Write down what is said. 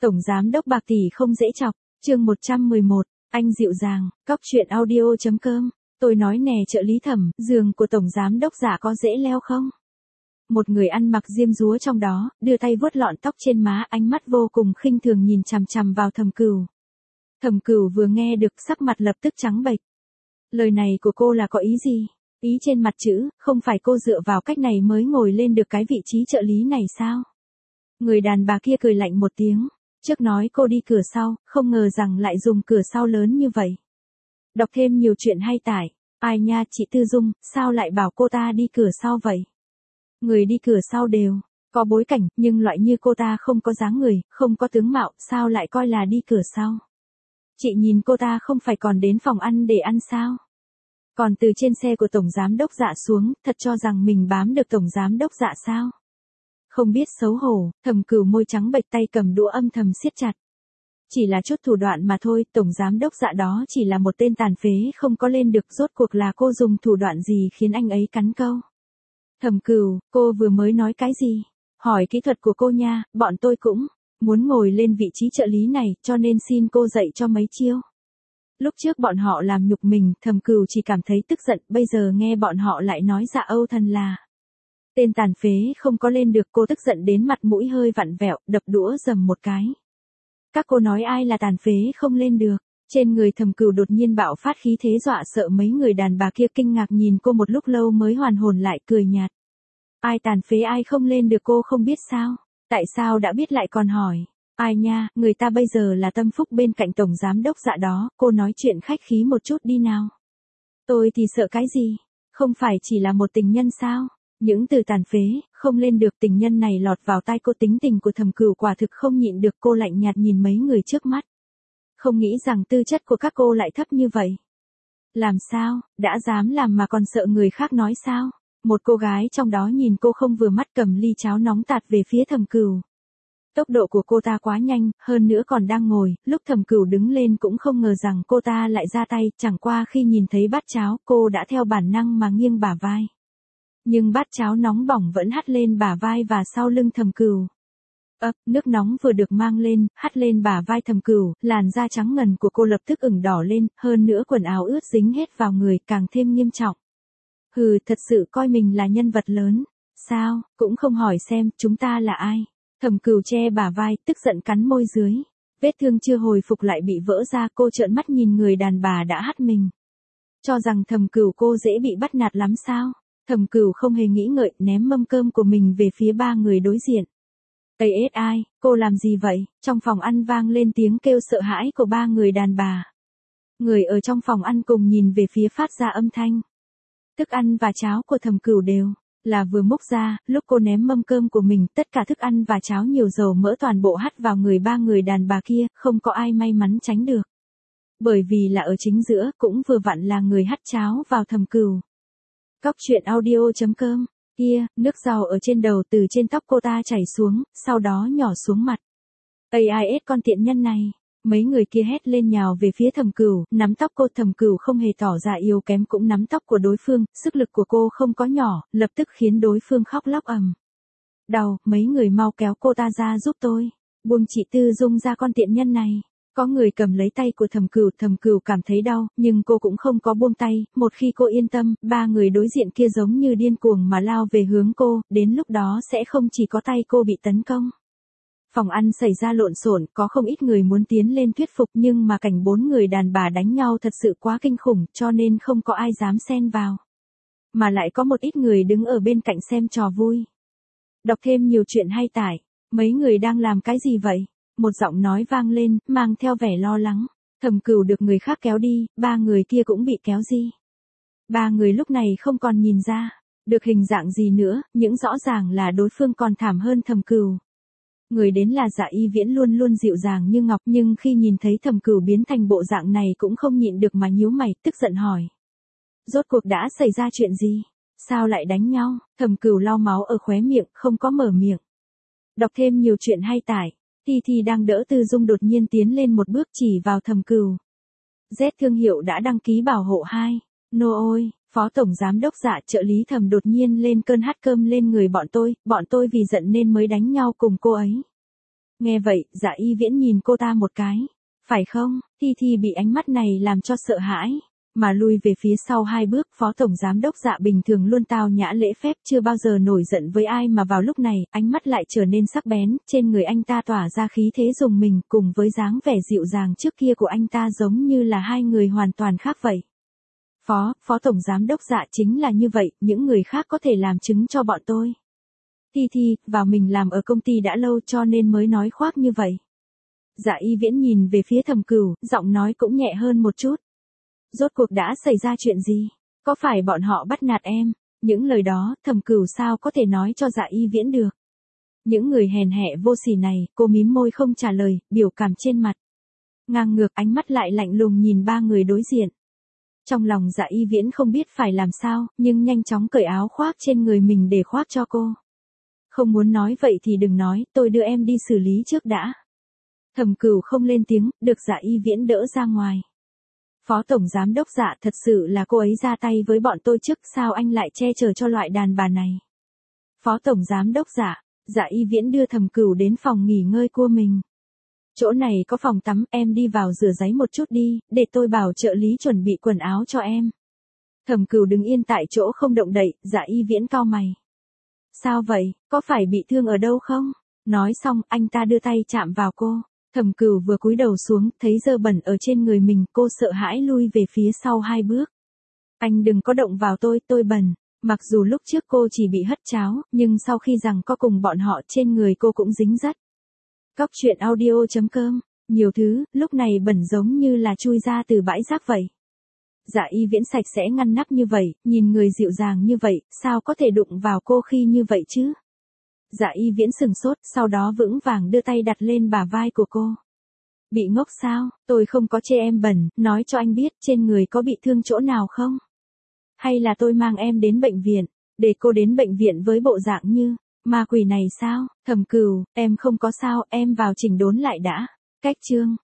Tổng giám đốc bạc tỷ không dễ chọc, chương 111, anh dịu dàng, cóc truyện audio.com, tôi nói nè trợ lý Thẩm, giường của tổng giám đốc Dạ có dễ leo không? Một người ăn mặc diêm dúa trong đó, đưa tay vuốt lọn tóc trên má, ánh mắt vô cùng khinh thường nhìn chằm chằm vào Thẩm Cửu. Thẩm Cửu vừa nghe được sắc mặt lập tức trắng bệch. Lời này của cô là có ý gì? Ý trên mặt chữ, không phải cô dựa vào cách này mới ngồi lên được cái vị trí trợ lý này sao? Người đàn bà kia cười lạnh một tiếng, trước nói cô đi cửa sau, không ngờ rằng lại dùng cửa sau lớn như vậy. Đọc thêm nhiều chuyện hay tải, ai nha chị Tư Dung, sao lại bảo cô ta đi cửa sau vậy? Người đi cửa sau đều có bối cảnh, nhưng loại như cô ta không có dáng người, không có tướng mạo, sao lại coi là đi cửa sau? Chị nhìn cô ta không phải còn đến phòng ăn để ăn sao? Còn từ trên xe của Tổng Giám Đốc Dạ xuống, thật cho rằng mình bám được Tổng Giám Đốc Dạ sao? Không biết xấu hổ, Thẩm Cửu môi trắng bệch tay cầm đũa âm thầm siết chặt. Chỉ là chút thủ đoạn mà thôi, Tổng Giám Đốc Dạ đó chỉ là một tên tàn phế không có lên được, rốt cuộc là cô dùng thủ đoạn gì khiến anh ấy cắn câu. Thẩm Cửu, cô vừa mới nói cái gì? Hỏi kỹ thuật của cô nha, bọn tôi cũng muốn ngồi lên vị trí trợ lý này, cho nên xin cô dạy cho mấy chiêu. Lúc trước bọn họ làm nhục mình, Thẩm Cửu chỉ cảm thấy tức giận, bây giờ nghe bọn họ lại nói Dạ Âu Thần là tên tàn phế không có lên được, cô tức giận đến mặt mũi hơi vặn vẹo, đập đũa dầm một cái. Các cô nói ai là tàn phế không lên được? Trên người Thẩm Cửu đột nhiên bạo phát khí thế dọa sợ mấy người đàn bà kia kinh ngạc nhìn cô một lúc lâu mới hoàn hồn lại, cười nhạt. Ai tàn phế ai không lên được cô không biết sao? Tại sao đã biết lại còn hỏi? Ai nha, người ta bây giờ là tâm phúc bên cạnh Tổng Giám Đốc Dạ đó, cô nói chuyện khách khí một chút đi nào. Tôi thì sợ cái gì? Không phải chỉ là một tình nhân sao? Những từ tàn phế, không lên được tình nhân này lọt vào tai cô, tính tình của Thẩm Cửu quả thực không nhịn được, cô lạnh nhạt nhìn mấy người trước mắt. Không nghĩ rằng tư chất của các cô lại thấp như vậy. Làm sao, đã dám làm mà còn sợ người khác nói sao? Một cô gái trong đó nhìn cô không vừa mắt cầm ly cháo nóng tạt về phía Thẩm Cửu. Tốc độ của cô ta quá nhanh, hơn nữa còn đang ngồi, lúc Thẩm Cửu đứng lên cũng không ngờ rằng cô ta lại ra tay, chẳng qua khi nhìn thấy bát cháo, cô đã theo bản năng mà nghiêng bả vai. Nhưng bát cháo nóng bỏng vẫn hắt lên bả vai và sau lưng Thẩm Cửu. Nước nóng vừa được mang lên, hắt lên bả vai Thẩm Cửu, làn da trắng ngần của cô lập tức ửng đỏ lên, hơn nữa quần áo ướt dính hết vào người, càng thêm nghiêm trọng. Hừ, thật sự coi mình là nhân vật lớn. Sao, cũng không hỏi xem, chúng ta là ai? Thẩm Cửu che bả vai, tức giận cắn môi dưới. Vết thương chưa hồi phục lại bị vỡ ra, cô trợn mắt nhìn người đàn bà đã hắt mình. Cho rằng Thẩm Cửu cô dễ bị bắt nạt lắm sao? Thẩm Cửu không hề nghĩ ngợi, ném mâm cơm của mình về phía ba người đối diện. Ai, cô làm gì vậy? Trong phòng ăn vang lên tiếng kêu sợ hãi của ba người đàn bà. Người ở trong phòng ăn cùng nhìn về phía phát ra âm thanh. Thức ăn và cháo của Thẩm Cửu đều là vừa múc ra, lúc cô ném mâm cơm của mình, tất cả thức ăn và cháo nhiều dầu mỡ toàn bộ hắt vào người ba người đàn bà kia, không có ai may mắn tránh được. Bởi vì là ở chính giữa, cũng vừa vặn là người hắt cháo vào Thẩm Cửu. Cóc truyện audio.com, kia, nước dầu ở trên đầu từ trên tóc cô ta chảy xuống, sau đó nhỏ xuống mặt. AIS con tiện nhân này. Mấy người kia hét lên nhào về phía Thẩm Cửu, nắm tóc cô. Thẩm Cửu không hề tỏ ra yếu kém cũng nắm tóc của đối phương, sức lực của cô không có nhỏ, lập tức khiến đối phương khóc lóc ầm. Đau, mấy người mau kéo cô ta ra giúp tôi. Buông chị Tư Dung ra con tiện nhân này. Có người cầm lấy tay của Thẩm Cửu cảm thấy đau, nhưng cô cũng không có buông tay, một khi cô yên tâm, ba người đối diện kia giống như điên cuồng mà lao về hướng cô, đến lúc đó sẽ không chỉ có tay cô bị tấn công. Phòng ăn xảy ra lộn xộn, có không ít người muốn tiến lên thuyết phục nhưng mà cảnh bốn người đàn bà đánh nhau thật sự quá kinh khủng cho nên không có ai dám xen vào. Mà lại có một ít người đứng ở bên cạnh xem trò vui. Đọc thêm nhiều chuyện hay tải, mấy người đang làm cái gì vậy? Một giọng nói vang lên, mang theo vẻ lo lắng. Thẩm Cửu được người khác kéo đi, ba người kia cũng bị kéo đi. Ba người lúc này không còn nhìn ra được hình dạng gì nữa, những rõ ràng là đối phương còn thảm hơn Thẩm Cửu. Người đến là Dạ Y Viễn luôn luôn dịu dàng như ngọc, nhưng khi nhìn thấy Thẩm Cửu biến thành bộ dạng này cũng không nhịn được mà nhíu mày, tức giận hỏi. Rốt cuộc đã xảy ra chuyện gì? Sao lại đánh nhau? Thẩm Cửu lau máu ở khóe miệng, không có mở miệng. Đọc thêm nhiều chuyện hay tải. Thi đang đỡ Tư Dung đột nhiên tiến lên một bước chỉ vào Thẩm Cửu. Z thương hiệu đã đăng ký bảo hộ 2. Nô ôi, Phó Tổng Giám Đốc Dạ trợ lý Thẩm đột nhiên lên cơn hắt cơm lên người bọn tôi vì giận nên mới đánh nhau cùng cô ấy. Nghe vậy, Dạ Y Viễn nhìn cô ta một cái. Phải không? Thi Thi bị ánh mắt này làm cho sợ hãi. Mà lui về phía sau 2 bước, phó tổng giám đốc Dạ bình thường luôn tao nhã lễ phép, chưa bao giờ nổi giận với ai, mà vào lúc này, ánh mắt lại trở nên sắc bén, trên người anh ta tỏa ra khí thế rùng mình, cùng với dáng vẻ dịu dàng trước kia của anh ta giống như là hai người hoàn toàn khác vậy. Phó tổng giám đốc Dạ chính là như vậy, những người khác có thể làm chứng cho bọn tôi. Thi Thi, vào mình làm ở công ty đã lâu cho nên mới nói khoác như vậy. Dạ Y Viễn nhìn về phía Thẩm Cửu, giọng nói cũng nhẹ hơn một chút. Rốt cuộc đã xảy ra chuyện gì? Có phải bọn họ bắt nạt em? Những lời đó, Thẩm Cửu sao có thể nói cho Dạ Y Viễn được? Những người hèn hạ vô sỉ này, cô mím môi không trả lời, biểu cảm trên mặt ngang ngược, ánh mắt lại lạnh lùng nhìn 3 người đối diện. Trong lòng Dạ Y Viễn không biết phải làm sao, nhưng nhanh chóng cởi áo khoác trên người mình để khoác cho cô. Không muốn nói vậy thì đừng nói, tôi đưa em đi xử lý trước đã. Thẩm Cửu không lên tiếng, được Dạ Y Viễn đỡ ra ngoài. Phó tổng giám đốc Dạ, thật sự là cô ấy ra tay với bọn tôi trước, sao anh lại che chở cho loại đàn bà này? Phó tổng giám đốc Dạ, Dạ Y Viễn đưa Thẩm Cửu đến phòng nghỉ ngơi của mình. Chỗ này có phòng tắm, em đi vào rửa ráy một chút đi, để tôi bảo trợ lý chuẩn bị quần áo cho em. Thẩm Cửu đứng yên tại chỗ không động đậy, Dạ Y Viễn cau mày. Sao vậy, có phải bị thương ở đâu không? Nói xong, anh ta đưa tay chạm vào cô. Thẩm Cửu vừa cúi đầu xuống, thấy dơ bẩn ở trên người mình, cô sợ hãi lui về phía sau 2 bước. Anh đừng có động vào tôi bẩn. Mặc dù lúc trước cô chỉ bị hất cháo, nhưng sau khi rằng có cùng bọn họ trên người cô cũng dính dắt. Cóc truyện audio.com, nhiều thứ, lúc này bẩn giống như là chui ra từ bãi rác vậy. Dạ Y Viễn sạch sẽ ngăn nắp như vậy, nhìn người dịu dàng như vậy, sao có thể đụng vào cô khi như vậy chứ? Dạ Y Viễn sừng sốt, sau đó vững vàng đưa tay đặt lên bả vai của cô. Bị ngốc sao, tôi không có chê em bẩn, nói cho anh biết trên người có bị thương chỗ nào không? Hay là tôi mang em đến bệnh viện, để cô đến bệnh viện với bộ dạng như ma quỷ này sao? Thẩm Cửu, em không có sao, em vào chỉnh đốn lại đã. Cách chương